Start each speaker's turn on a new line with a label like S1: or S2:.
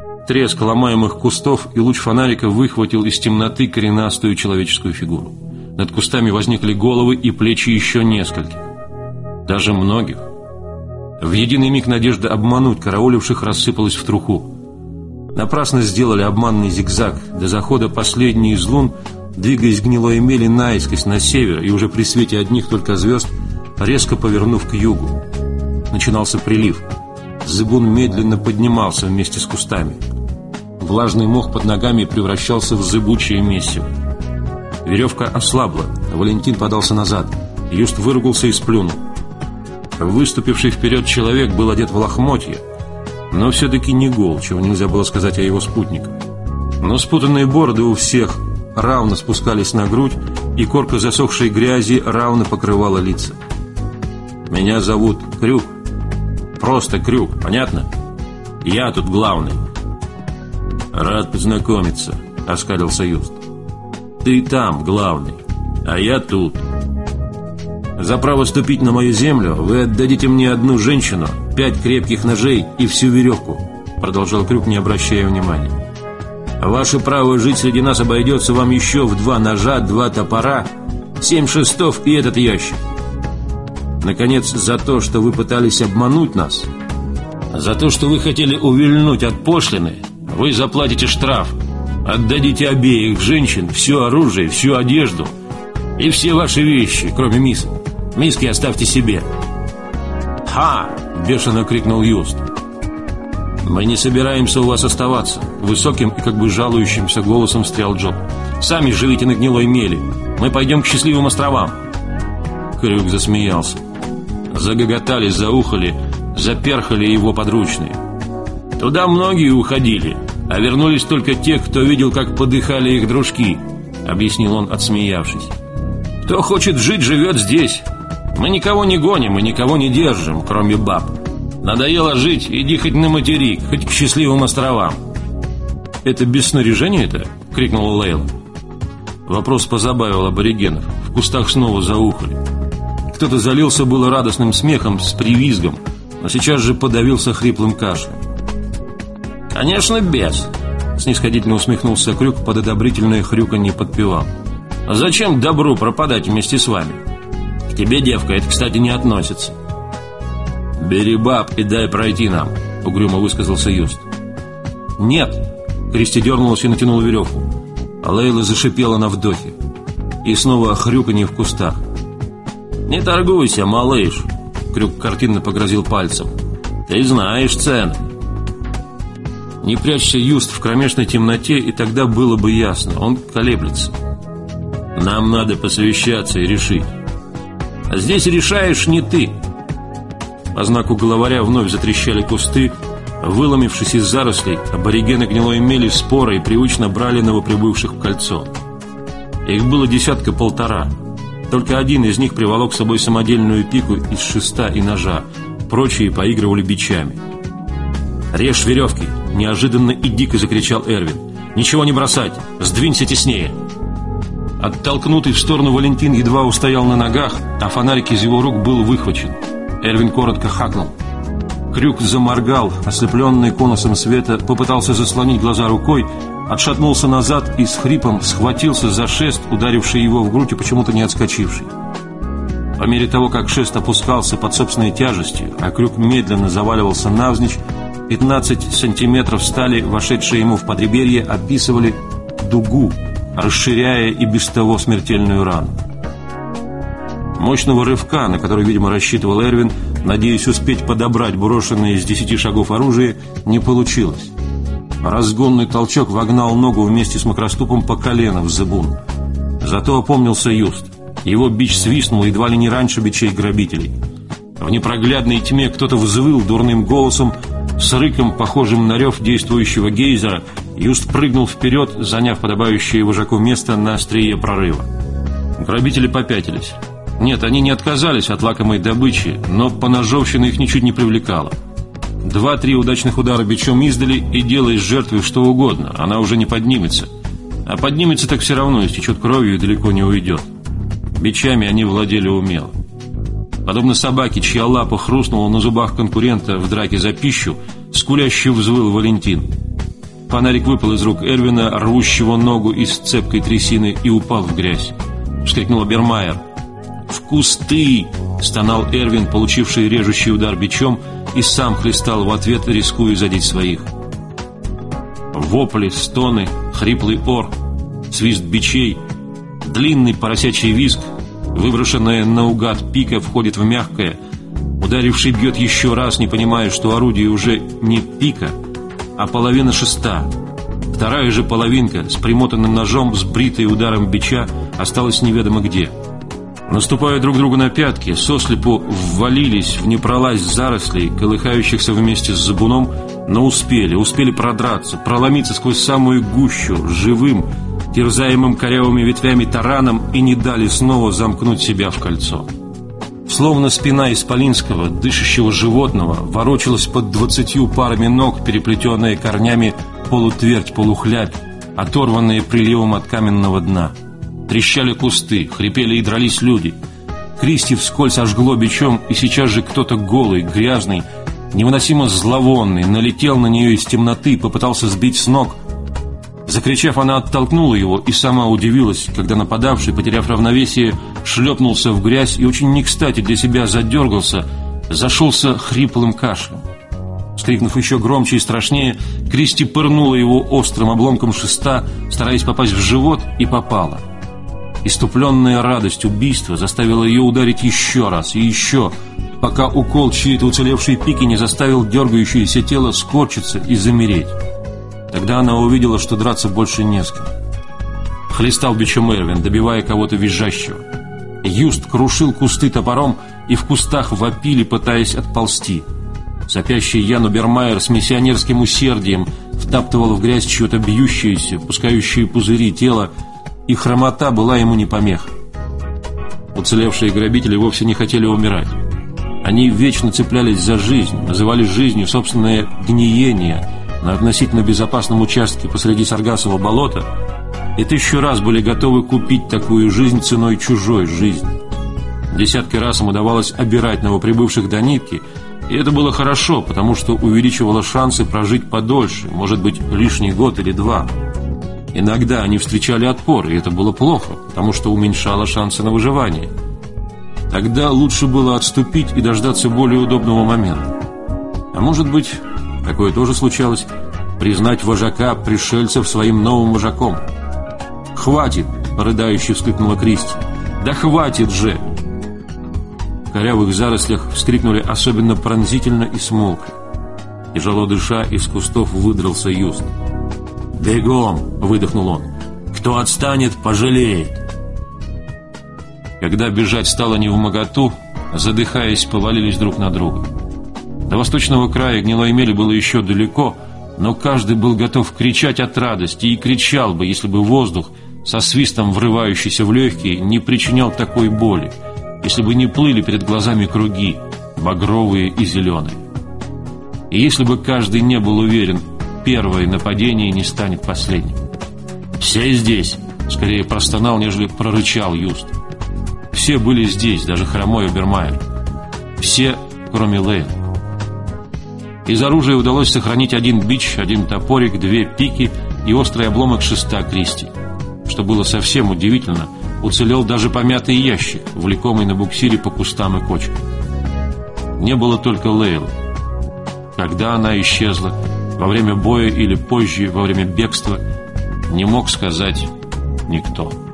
S1: Треск ломаемых кустов, и луч фонарика выхватил из темноты коренастую человеческую фигуру. Над кустами возникли головы и плечи еще нескольких, даже многих. В единый миг надежда обмануть карауливших рассыпалась в труху. Напрасно сделали обманный зигзаг. До захода последний из лун, двигаясь гнилой мели наискось на север, и уже при свете одних только звезд, резко повернув к югу. Начинался прилив. Зыбун медленно поднимался вместе с кустами. Влажный мох под ногами превращался в зыбучее месиво. Веревка ослабла. Валентин подался назад. Юст выругался и сплюнул. Выступивший вперед человек был одет в лохмотья, но все-таки не гол, чего нельзя было сказать о его спутниках. Но спутанные бороды у всех равно спускались на грудь, и корка засохшей грязи равно покрывала лица. «Меня зовут Крюк. Просто Крюк, понятно? Я тут главный». «Рад познакомиться», — оскалился Юст. «Ты там главный, а я тут. За право ступить на мою землю вы отдадите мне одну женщину, 5 крепких ножей и всю веревку», — продолжал Крюк, не обращая внимания. «Ваше право жить среди нас обойдется вам еще в 2 ножа, 2 топора, 7 шестов и этот ящик. Наконец, за то, что вы пытались обмануть нас, за то, что вы хотели увильнуть от пошлины, вы заплатите штраф, отдадите обеих женщин, все оружие, всю одежду и все ваши вещи, кроме мисок. Миски оставьте себе». «Ха!» – бешено крикнул Юст. «Мы не собираемся у вас оставаться», – высоким и как бы жалующимся голосом встрял Джоб. «Сами живите на гнилой мели. Мы пойдем к счастливым островам». Крюк засмеялся. Загоготали, заухали, заперхали его подручные. «Туда многие уходили, а вернулись только те, кто видел, как подыхали их дружки», — объяснил он, отсмеявшись. «Кто хочет жить, живет здесь. Мы никого не гоним и никого не держим, кроме баб. Надоело жить, иди хоть на материк, хоть к счастливым островам». «Это без снаряжения-то?» — крикнула Лейла. Вопрос позабавил аборигенов. В кустах снова заухали. Кто-то залился было радостным смехом с привизгом, но сейчас же подавился хриплым кашлем. «Конечно, без», — снисходительно усмехнулся Крюк, под одобрительное хрюканье подпевал. «А зачем добру пропадать вместе с вами? К тебе, девка, это, кстати, не относится». «Бери баб и дай пройти нам», — угрюмо высказался Юст. «Нет», — Кристи дернулась и натянула веревку. А Лейла зашипела на вдохе. И снова хрюканье в кустах. «Не торгуйся, малыш», — Крюк картинно погрозил пальцем. «Ты знаешь цены». Не прячься, Юст, в кромешной темноте, и тогда было бы ясно. Он колеблется. «Нам надо посовещаться и решить». «А здесь решаешь не ты». По знаку главаря вновь затрещали кусты. Выломившись из зарослей, аборигены гнилой мели споры и привычно брали новоприбывших в кольцо. Их было 10-1.5. Только один из них приволок с собой самодельную пику из шеста и ножа. Прочие поигрывали бичами. «Режь веревки!» – неожиданно и дико закричал Эрвин. «Ничего не бросать! Сдвинься теснее!» Оттолкнутый в сторону Валентин едва устоял на ногах, а фонарик из его рук был выхвачен. Эрвин коротко хакнул. Крюк заморгал, ослепленный конусом света, попытался заслонить глаза рукой, отшатнулся назад и с хрипом схватился за шест, ударивший его в грудь и почему-то не отскочивший. По мере того, как шест опускался под собственной тяжестью, а Крюк медленно заваливался навзничь, 15 сантиметров стали, вошедшие ему в подреберье, описывали дугу, расширяя и без того смертельную рану. Мощного рывка, на который, видимо, рассчитывал Эрвин, надеясь успеть подобрать брошенное с 10 шагов оружие, не получилось. Разгонный толчок вогнал ногу вместе с макроступом по колено в зыбун. Зато опомнился Юст. Его бич свистнул едва ли не раньше бичей грабителей. В непроглядной тьме кто-то взвыл дурным голосом. С рыком, похожим на рев действующего гейзера, Юст прыгнул вперед, заняв подобающее вожаку место на острие прорыва. Грабители попятились. Нет, они не отказались от лакомой добычи, но поножовщина их ничуть не привлекала. 2-3 удачных удара бичом издали, и делай с жертвой что угодно, она уже не поднимется. А поднимется так все равно, истечет кровью и далеко не уйдет. Бичами они владели умело. Подобно собаке, чья лапа хрустнула на зубах конкурента в драке за пищу, скуляще взвыл Валентин. Фонарик выпал из рук Эрвина, рвущего ногу из цепкой трясины, и упал в грязь. Вскрикнул Обермайер. «В кусты!» — стонал Эрвин, получивший режущий удар бичом, и сам хлестал в ответ, рискуя задеть своих. Вопли, стоны, хриплый ор, свист бичей, длинный поросячий визг, выброшенная наугад пика входит в мягкое, ударивший бьет еще раз, не понимая, что орудие уже не пика, а половина шеста. Вторая же половинка с примотанным ножом, сбритой ударом бича, осталась неведомо где. Наступая друг другу на пятки, сослепу ввалились в непролазь зарослей, колыхающихся вместе с забуном, но успели продраться, проломиться сквозь самую гущу, живым, терзаемым корявыми ветвями тараном, и не дали снова замкнуть себя в кольцо. Словно спина исполинского, дышащего животного, ворочалась под 20 парами ног, переплетенная корнями полутвердь-полухлябь, оторванные приливом от каменного дна. Трещали кусты, хрипели и дрались люди. Кристи вскользь ожгло бичом, и сейчас же кто-то голый, грязный, невыносимо зловонный, налетел на нее из темноты и попытался сбить с ног. Закричав, она оттолкнула его и сама удивилась, когда нападавший, потеряв равновесие, шлепнулся в грязь и очень не кстати для себя задергался, зашелся хриплым кашлем. Вскрикнув еще громче и страшнее, Кристи пырнула его острым обломком шеста, стараясь попасть в живот, и попала. Иступленная радость убийства заставила ее ударить еще раз и еще, пока укол чьей-то уцелевшей пики не заставил дергающееся тело скорчиться и замереть. Тогда она увидела, что драться больше не с кем. Хлестал бичом Эрвин, добивая кого-то визжащего. Юст крушил кусты топором, и в кустах вопили, пытаясь отползти. Сопящий Ян Обермайер с миссионерским усердием втаптывал в грязь чье-то бьющееся, пускающее пузыри тело, и хромота была ему не помеха. Уцелевшие грабители вовсе не хотели умирать. Они вечно цеплялись за жизнь, называли жизнью собственное гниение на относительно безопасном участке посреди Саргасового болота, и 1000 раз были готовы купить такую жизнь ценой чужой жизни. Десятки раз им удавалось обирать новоприбывших до нитки, и это было хорошо, потому что увеличивало шансы прожить подольше, может быть, лишний год или 2. Иногда они встречали отпор, и это было плохо, потому что уменьшало шансы на выживание. Тогда лучше было отступить и дождаться более удобного момента. А может быть, такое тоже случалось, признать вожака пришельцев своим новым вожаком. «Хватит!» — рыдающе вскрикнула Кристи. «Да хватит же!» В корявых зарослях вскрикнули особенно пронзительно и смолкли. Тяжело дыша, из кустов выдрался Юст. «Бегом!» — выдохнул он. «Кто отстанет, пожалеет!» Когда бежать стало невмоготу, задыхаясь, повалились друг на друга. До восточного края гнилой мели было еще далеко, но каждый был готов кричать от радости и кричал бы, если бы воздух, со свистом врывающийся в легкие, не причинял такой боли, если бы не плыли перед глазами круги, багровые и зеленые. И если бы каждый не был уверен, первое нападение не станет последним. «Все здесь!» — скорее простонал, нежели прорычал Юст. Все были здесь, даже хромой Обермайер. Все, кроме Лейлы. Из оружия удалось сохранить 1 бич, 1 топорик, 2 пики и острый обломок шеста Кристи. Что было совсем удивительно, уцелел даже помятый ящик, влекомый на буксире по кустам и кочкам. Не было только Лейлы. Когда она исчезла, во время боя или позже, во время бегства, не мог сказать никто.